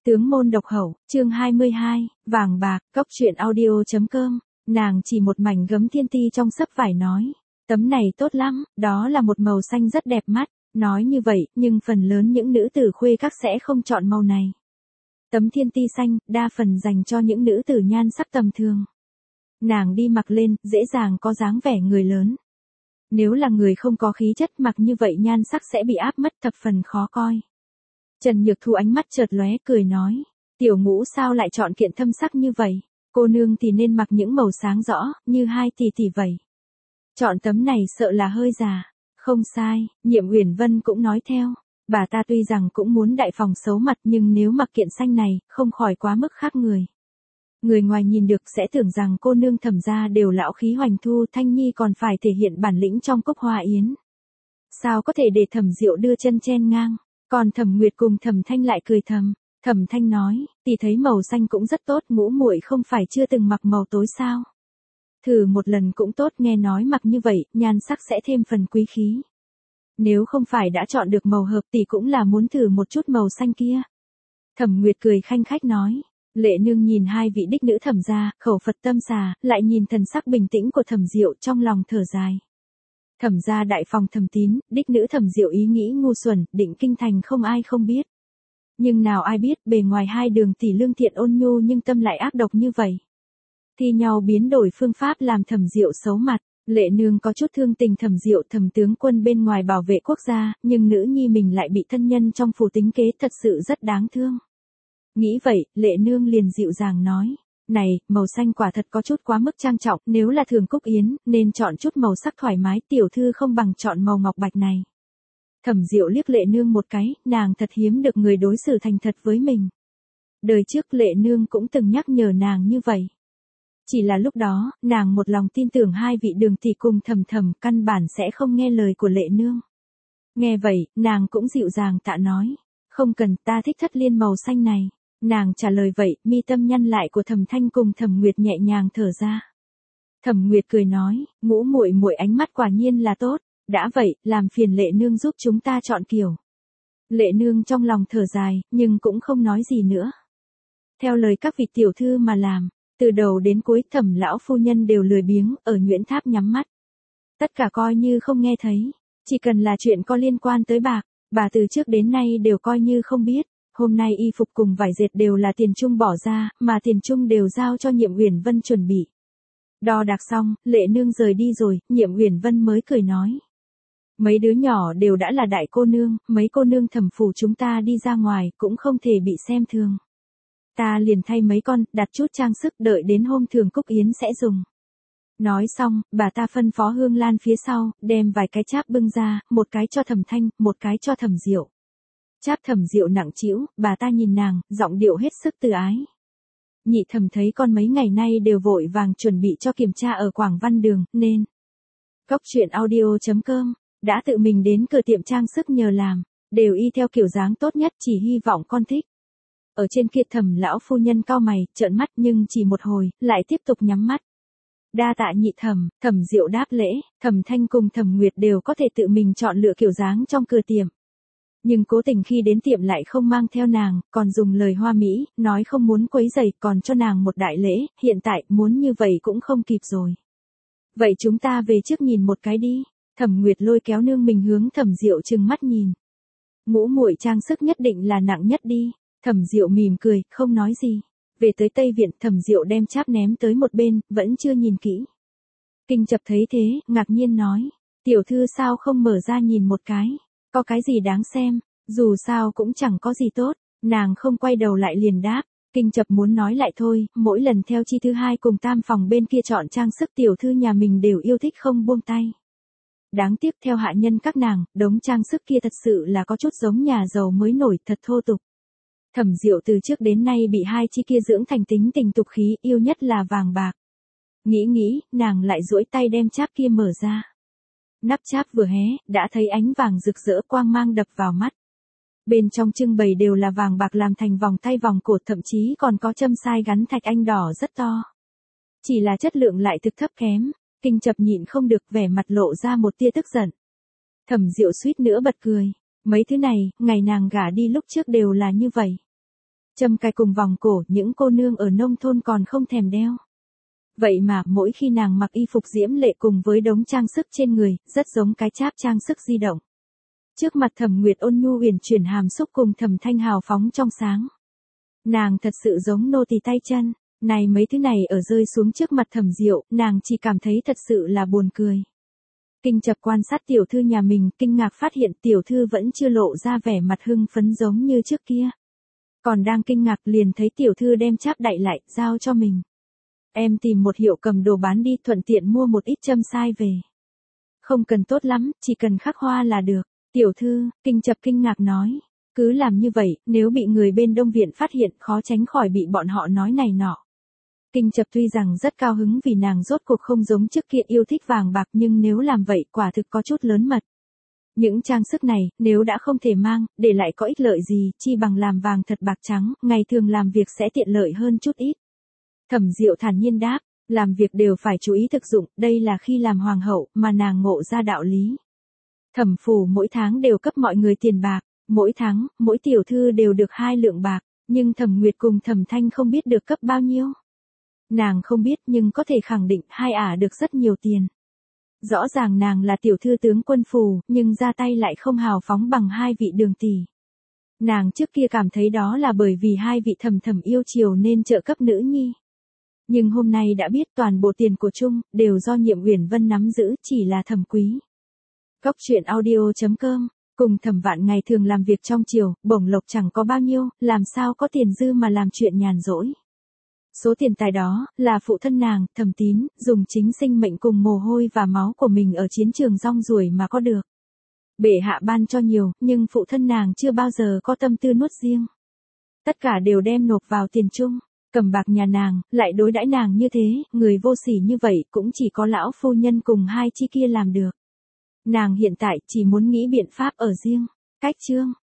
Tướng môn độc hậu, chương 22, vàng bạc, cốc truyện audio.com, nàng chỉ một mảnh gấm thiên ti trong xấp vải nói. Tấm này tốt lắm, đó là một màu xanh rất đẹp mắt, nói như vậy, nhưng phần lớn những nữ tử khuê các sẽ không chọn màu này. Tấm thiên ti xanh, đa phần dành cho những nữ tử nhan sắc tầm thường. Nàng đi mặc lên, dễ dàng có dáng vẻ người lớn. Nếu là người không có khí chất mặc như vậy nhan sắc sẽ bị áp mất thập phần khó coi. Trần Nhược Thu ánh mắt chợt lóe cười nói, tiểu Ngũ sao lại chọn kiện thâm sắc như vậy, cô nương thì nên mặc những màu sáng rõ, như hai tỷ tỷ vậy. Chọn tấm này sợ là hơi già, không sai, Nhiệm Uyển Vân cũng nói theo, bà ta tuy rằng cũng muốn đại phòng xấu mặt nhưng nếu mặc kiện xanh này, không khỏi quá mức khác người. Người ngoài nhìn được sẽ tưởng rằng cô nương Thẩm gia đều lão khí hoành thu, Thanh Nhi còn phải thể hiện bản lĩnh trong cốc hoa yến. Sao có thể để Thẩm Diệu đưa chân chen ngang? Còn Thẩm Nguyệt cùng Thẩm Thanh lại cười thầm. Thẩm Thanh nói, tỷ thấy màu xanh cũng rất tốt, Ngũ muội không phải chưa từng mặc màu tối sao? Thử một lần cũng tốt, nghe nói mặc như vậy, nhan sắc sẽ thêm phần quý khí. Nếu không phải đã chọn được màu hợp tỷ cũng là muốn thử một chút màu xanh kia. Thẩm Nguyệt cười khanh khách nói. Lệ Nương nhìn hai vị đích nữ Thẩm gia, khẩu Phật tâm xà, lại nhìn thần sắc bình tĩnh của Thẩm Diệu trong lòng thở dài. Thẩm gia đại phòng Thẩm Tín, đích nữ Thẩm Diệu ý nghĩ ngu xuẩn, định kinh thành không ai không biết. Nhưng nào ai biết, bề ngoài hai đường tỷ lương thiện ôn nhu nhưng tâm lại ác độc như vậy. Thi nhau biến đổi phương pháp làm Thẩm Diệu xấu mặt, Lệ Nương có chút thương tình Thẩm Diệu, Thẩm tướng quân bên ngoài bảo vệ quốc gia, nhưng nữ nhi mình lại bị thân nhân trong phủ tính kế, thật sự rất đáng thương. Nghĩ vậy, Lệ Nương liền dịu dàng nói, này, màu xanh quả thật có chút quá mức trang trọng, nếu là thường cúc yến, nên chọn chút màu sắc thoải mái, tiểu thư không bằng chọn màu ngọc bạch này. Thẩm Diệu liếc Lệ Nương một cái, nàng thật hiếm được người đối xử thành thật với mình. Đời trước Lệ Nương cũng từng nhắc nhở nàng như vậy. Chỉ là lúc đó, nàng một lòng tin tưởng hai vị Đường tỷ cùng Thẩm Thẩm căn bản sẽ không nghe lời của Lệ Nương. Nghe vậy, nàng cũng dịu dàng tạ nói, không cần, ta thích thất liên màu xanh này. Nàng trả lời vậy, mi tâm nhăn lại của Thẩm Thanh cùng Thẩm Nguyệt nhẹ nhàng thở ra. Thẩm Nguyệt cười nói, Ngũ muội muội ánh mắt quả nhiên là tốt, đã vậy, làm phiền Lệ Nương giúp chúng ta chọn kiểu. Lệ Nương trong lòng thở dài, nhưng cũng không nói gì nữa. Theo lời các vị tiểu thư mà làm, từ đầu đến cuối Thẩm lão phu nhân đều lười biếng, ở Nguyễn Tháp nhắm mắt. Tất cả coi như không nghe thấy, chỉ cần là chuyện có liên quan tới bạc, bà từ trước đến nay đều coi như không biết. Hôm nay y phục cùng vải dệt đều là tiền trung bỏ ra, mà tiền trung đều giao cho Nhiệm Uyển Vân chuẩn bị. Đo đạc xong, Lệ Nương rời đi rồi, Nhiệm Uyển Vân mới cười nói. Mấy đứa nhỏ đều đã là đại cô nương, mấy cô nương Thẩm phủ chúng ta đi ra ngoài cũng không thể bị xem thường. Ta liền thay mấy con, đặt chút trang sức đợi đến hôm thường cúc yến sẽ dùng. Nói xong, bà ta phân phó Hương Lan phía sau, đem vài cái cháp bưng ra, một cái cho Thẩm Thanh, một cái cho Thẩm Diệu. Cháp Thẩm Diệu nặng trĩu, bà ta nhìn nàng, giọng điệu hết sức từ ái. Nhị Thẩm thấy con mấy ngày nay đều vội vàng chuẩn bị cho kiểm tra ở Quảng Văn Đường, nên cốc truyện audio.com đã tự mình đến cửa tiệm trang sức nhờ làm, đều y theo kiểu dáng tốt nhất, chỉ hy vọng con thích. Ở trên kia Thẩm lão phu nhân cau mày, trợn mắt nhưng chỉ một hồi, lại tiếp tục nhắm mắt. Đa tạ nhị Thẩm, Thẩm Diệu đáp lễ, Thẩm Thanh cùng Thẩm Nguyệt đều có thể tự mình chọn lựa kiểu dáng trong cửa tiệm. Nhưng cố tình khi đến tiệm lại không mang theo nàng, còn dùng lời hoa mỹ, nói không muốn quấy rầy, còn cho nàng một đại lễ, hiện tại muốn như vậy cũng không kịp rồi. Vậy chúng ta về trước nhìn một cái đi. Thẩm Nguyệt lôi kéo nương mình hướng Thẩm Diệu trừng mắt nhìn. Ngũ muội trang sức nhất định là nặng nhất đi. Thẩm Diệu mỉm cười, không nói gì. Về tới Tây Viện, Thẩm Diệu đem cháp ném tới một bên, vẫn chưa nhìn kỹ. Kinh Chập thấy thế, ngạc nhiên nói, tiểu thư sao không mở ra nhìn một cái. Có cái gì đáng xem, dù sao cũng chẳng có gì tốt, nàng không quay đầu lại liền đáp, Kinh Chập muốn nói lại thôi, mỗi lần theo chi thứ hai cùng tam phòng bên kia chọn trang sức tiểu thư nhà mình đều yêu thích không buông tay. Đáng tiếc theo hạ nhân các nàng, đống trang sức kia thật sự là có chút giống nhà giàu mới nổi, thật thô tục. Thẩm Diệu từ trước đến nay bị hai chi kia dưỡng thành tính tình tục khí, yêu nhất là vàng bạc. Nghĩ, nàng lại duỗi tay đem cháp kia mở ra. Nắp cháp vừa hé, đã thấy ánh vàng rực rỡ quang mang đập vào mắt. Bên trong trưng bày đều là vàng bạc làm thành vòng tay vòng cổ, thậm chí còn có châm sai gắn thạch anh đỏ rất to. Chỉ là chất lượng lại thực thấp kém, Kinh Chập nhịn không được, vẻ mặt lộ ra một tia tức giận. Thẩm Diệu suýt nữa bật cười, mấy thứ này, ngày nàng gả đi lúc trước đều là như vậy. Châm cài cùng vòng cổ những cô nương ở nông thôn còn không thèm đeo. Vậy mà mỗi khi nàng mặc y phục diễm lệ cùng với đống trang sức trên người, rất giống cái cháp trang sức di động. Trước mặt Thẩm Nguyệt ôn nhu uyển chuyển hàm xúc cùng Thẩm Thanh hào phóng trong sáng. Nàng thật sự giống nô tỳ tay chân, này mấy thứ này ở rơi xuống trước mặt Thẩm Diệu, nàng chỉ cảm thấy thật sự là buồn cười. Kinh Chập quan sát tiểu thư nhà mình, kinh ngạc phát hiện tiểu thư vẫn chưa lộ ra vẻ mặt hưng phấn giống như trước kia. Còn đang kinh ngạc liền thấy tiểu thư đem cháp đậy lại, giao cho mình. Em tìm một hiệu cầm đồ bán đi, thuận tiện mua một ít châm sai về. Không cần tốt lắm, chỉ cần khắc hoa là được. Tiểu thư, Kinh Chập kinh ngạc nói. Cứ làm như vậy, nếu bị người bên Đông Viện phát hiện khó tránh khỏi bị bọn họ nói này nọ. Kinh Chập tuy rằng rất cao hứng vì nàng rốt cuộc không giống trước kia yêu thích vàng bạc, nhưng nếu làm vậy quả thực có chút lớn mật. Những trang sức này, nếu đã không thể mang, để lại có ích lợi gì, chi bằng làm vàng thật bạc trắng, ngày thường làm việc sẽ tiện lợi hơn chút ít. Thẩm Diệu thản nhiên đáp, làm việc đều phải chú ý thực dụng, đây là khi làm hoàng hậu, mà nàng ngộ ra đạo lý. Thẩm phủ mỗi tháng đều cấp mọi người tiền bạc, mỗi tháng, mỗi tiểu thư đều được 2 lượng bạc, nhưng Thẩm Nguyệt cùng Thẩm Thanh không biết được cấp bao nhiêu. Nàng không biết nhưng có thể khẳng định hai ả được rất nhiều tiền. Rõ ràng nàng là tiểu thư tướng quân phủ, nhưng ra tay lại không hào phóng bằng 2 vị đường tỷ. Nàng trước kia cảm thấy đó là bởi vì 2 vị thầm thầm yêu chiều nên trợ cấp nữ nhi. Nhưng hôm nay đã biết toàn bộ tiền của Trung, đều do Nhiệm Uyển Vân nắm giữ, chỉ là Thẩm Quý. Cốc truyện audio.com, cùng Thẩm Vạn ngày thường làm việc trong triều, bổng lộc chẳng có bao nhiêu, làm sao có tiền dư mà làm chuyện nhàn rỗi. Số tiền tài đó, là phụ thân nàng, Thẩm Tín, dùng chính sinh mệnh cùng mồ hôi và máu của mình ở chiến trường rong ruổi mà có được. Bệ hạ ban cho nhiều, nhưng phụ thân nàng chưa bao giờ có tâm tư nuốt riêng. Tất cả đều đem nộp vào tiền chung. Cầm bạc nhà nàng, lại đối đãi nàng như thế, người vô sỉ như vậy cũng chỉ có lão phu nhân cùng 2 chi kia làm được. Nàng hiện tại chỉ muốn nghĩ biện pháp ở riêng. Cách chương